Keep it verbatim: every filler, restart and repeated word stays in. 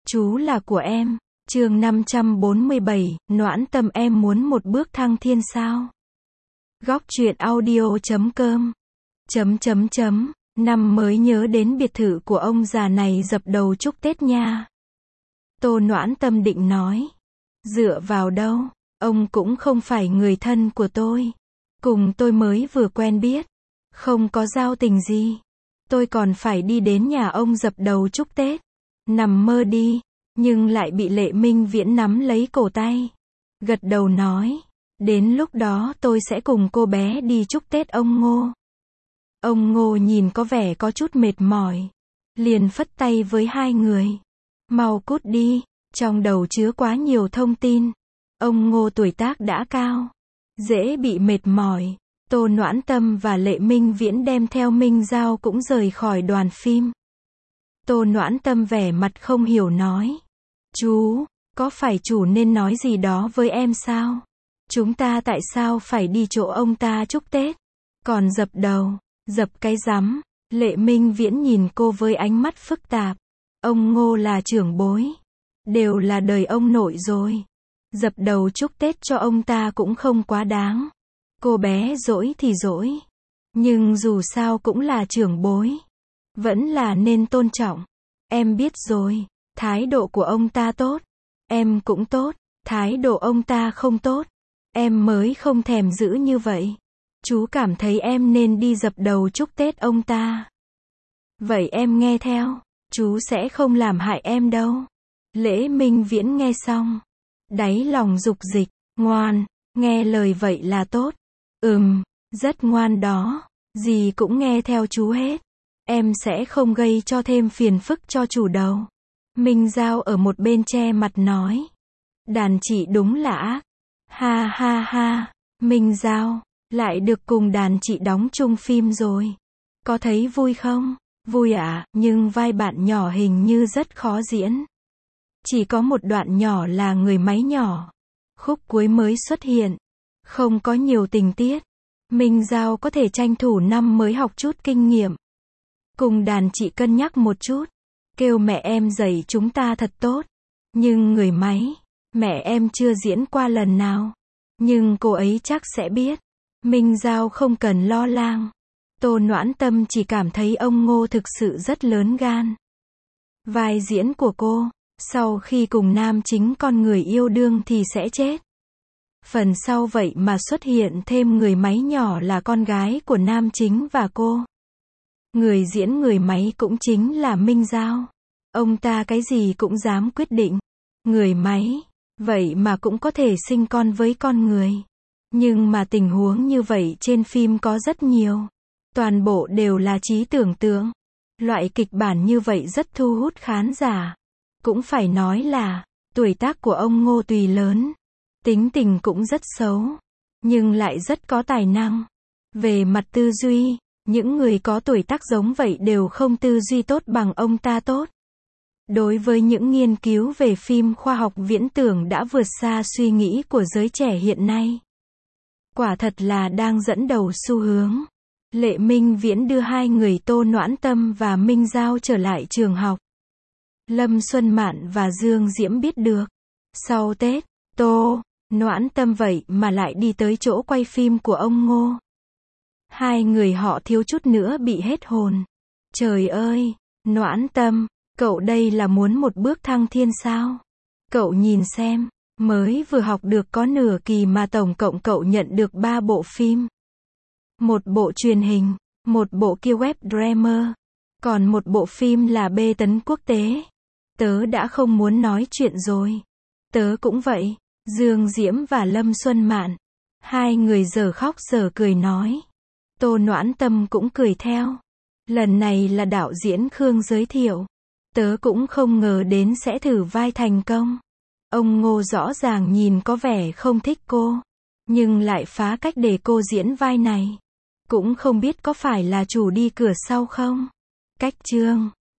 Chú là của em. Chương năm trăm bốn mươi bảy, Noãn Tâm em muốn một bước thăng thiên sao? Góc truyện audio chấm com. Chấm chấm chấm. Năm mới nhớ đến biệt thự của ông già này dập đầu chúc Tết nha. Tô Noãn Tâm định nói. Dựa vào đâu? Ông cũng không phải người thân của tôi. Cùng tôi mới vừa quen biết. Không có giao tình gì. Tôi còn phải đi đến nhà ông dập đầu chúc Tết. Nằm mơ đi. Nhưng lại bị Lệ Minh Viễn nắm lấy cổ tay. Gật đầu nói. Đến lúc đó tôi sẽ cùng cô bé đi chúc Tết ông Ngô. Ông Ngô nhìn có vẻ có chút mệt mỏi. Liền phất tay với hai người. Mau cút đi. Trong đầu chứa quá nhiều thông tin. Ông Ngô tuổi tác đã cao. Dễ bị mệt mỏi. Tô Noãn Tâm và Lệ Minh Viễn đem theo Minh Giao cũng rời khỏi đoàn phim. Tô Noãn Tâm vẻ mặt không hiểu nói. Chú, có phải chủ nên nói gì đó với em sao? Chúng ta tại sao phải đi chỗ ông ta chúc Tết? Còn dập đầu, dập cái rắm. Lệ Minh Viễn nhìn cô với ánh mắt phức tạp. Ông Ngô là trưởng bối. Đều là đời ông nội rồi. Dập đầu chúc Tết cho ông ta cũng không quá đáng. Cô bé dỗi thì dỗi. Nhưng dù sao cũng là trưởng bối. Vẫn là nên tôn trọng. Em biết rồi. Thái độ của ông ta tốt. Em cũng tốt. Thái độ ông ta không tốt. Em mới không thèm giữ như vậy. Chú cảm thấy em nên đi dập đầu chúc Tết ông ta. Vậy em nghe theo. Chú sẽ không làm hại em đâu. Lễ Minh Viễn nghe xong. Đáy lòng dục dịch. Ngoan. Nghe lời vậy là tốt. Ừm. Rất ngoan đó. Gì cũng nghe theo chú hết. Em sẽ không gây cho thêm phiền phức cho chủ đâu. Minh Giao ở một bên che mặt nói. Đàn chị đúng là ác. Ha ha ha. Minh Giao. Lại được cùng đàn chị đóng chung phim rồi. Có thấy vui không? Vui ạ, à, nhưng vai bạn nhỏ hình như rất khó diễn. Chỉ có một đoạn nhỏ là người máy nhỏ. Khúc cuối mới xuất hiện. Không có nhiều tình tiết. Minh Giao có thể tranh thủ năm mới học chút kinh nghiệm. Cùng đàn chị cân nhắc một chút. Kêu mẹ em dạy chúng ta thật tốt. Nhưng người máy, mẹ em chưa diễn qua lần nào. Nhưng cô ấy chắc sẽ biết. Minh Giao không cần lo lắng. Tô Noãn Tâm chỉ cảm thấy ông Ngô thực sự rất lớn gan. Vai diễn của cô, sau khi cùng nam chính con người yêu đương thì sẽ chết. Phần sau vậy mà xuất hiện thêm người máy nhỏ là con gái của nam chính và cô. Người diễn người máy cũng chính là Minh Giao. Ông ta cái gì cũng dám quyết định. Người máy, vậy mà cũng có thể sinh con với con người. Nhưng mà tình huống như vậy trên phim có rất nhiều. Toàn bộ đều là trí tưởng tượng. Loại kịch bản như vậy rất thu hút khán giả. Cũng phải nói là, tuổi tác của ông Ngô tùy lớn. Tính tình cũng rất xấu. Nhưng lại rất có tài năng. Về mặt tư duy, những người có tuổi tác giống vậy đều không tư duy tốt bằng ông ta tốt. Đối với những nghiên cứu về phim khoa học viễn tưởng đã vượt xa suy nghĩ của giới trẻ hiện nay. Quả thật là đang dẫn đầu xu hướng. Lệ Minh Viễn đưa hai người Tô Noãn Tâm và Minh Giao trở lại trường học. Lâm Xuân Mạn và Dương Diễm biết được. Sau Tết, Tô Noãn Tâm vậy mà lại đi tới chỗ quay phim của ông Ngô. Hai người họ thiếu chút nữa bị hết hồn. Trời ơi, Noãn Tâm, cậu đây là muốn một bước thăng thiên sao? Cậu nhìn xem, mới vừa học được có nửa kỳ mà tổng cộng cậu nhận được ba bộ phim. Một bộ truyền hình, một bộ kia web drama, còn một bộ phim là bê tấn quốc tế. Tớ đã không muốn nói chuyện rồi. Tớ cũng vậy. Dương Diễm và Lâm Xuân Mạn. Hai người giờ khóc giờ cười nói. Tô Noãn Tâm cũng cười theo. Lần này là đạo diễn Khương giới thiệu. Tớ cũng không ngờ đến sẽ thử vai thành công. Ông Ngô rõ ràng nhìn có vẻ không thích cô. Nhưng lại phá cách để cô diễn vai này. Cũng không biết có phải là chủ đi cửa sau không? Cách chương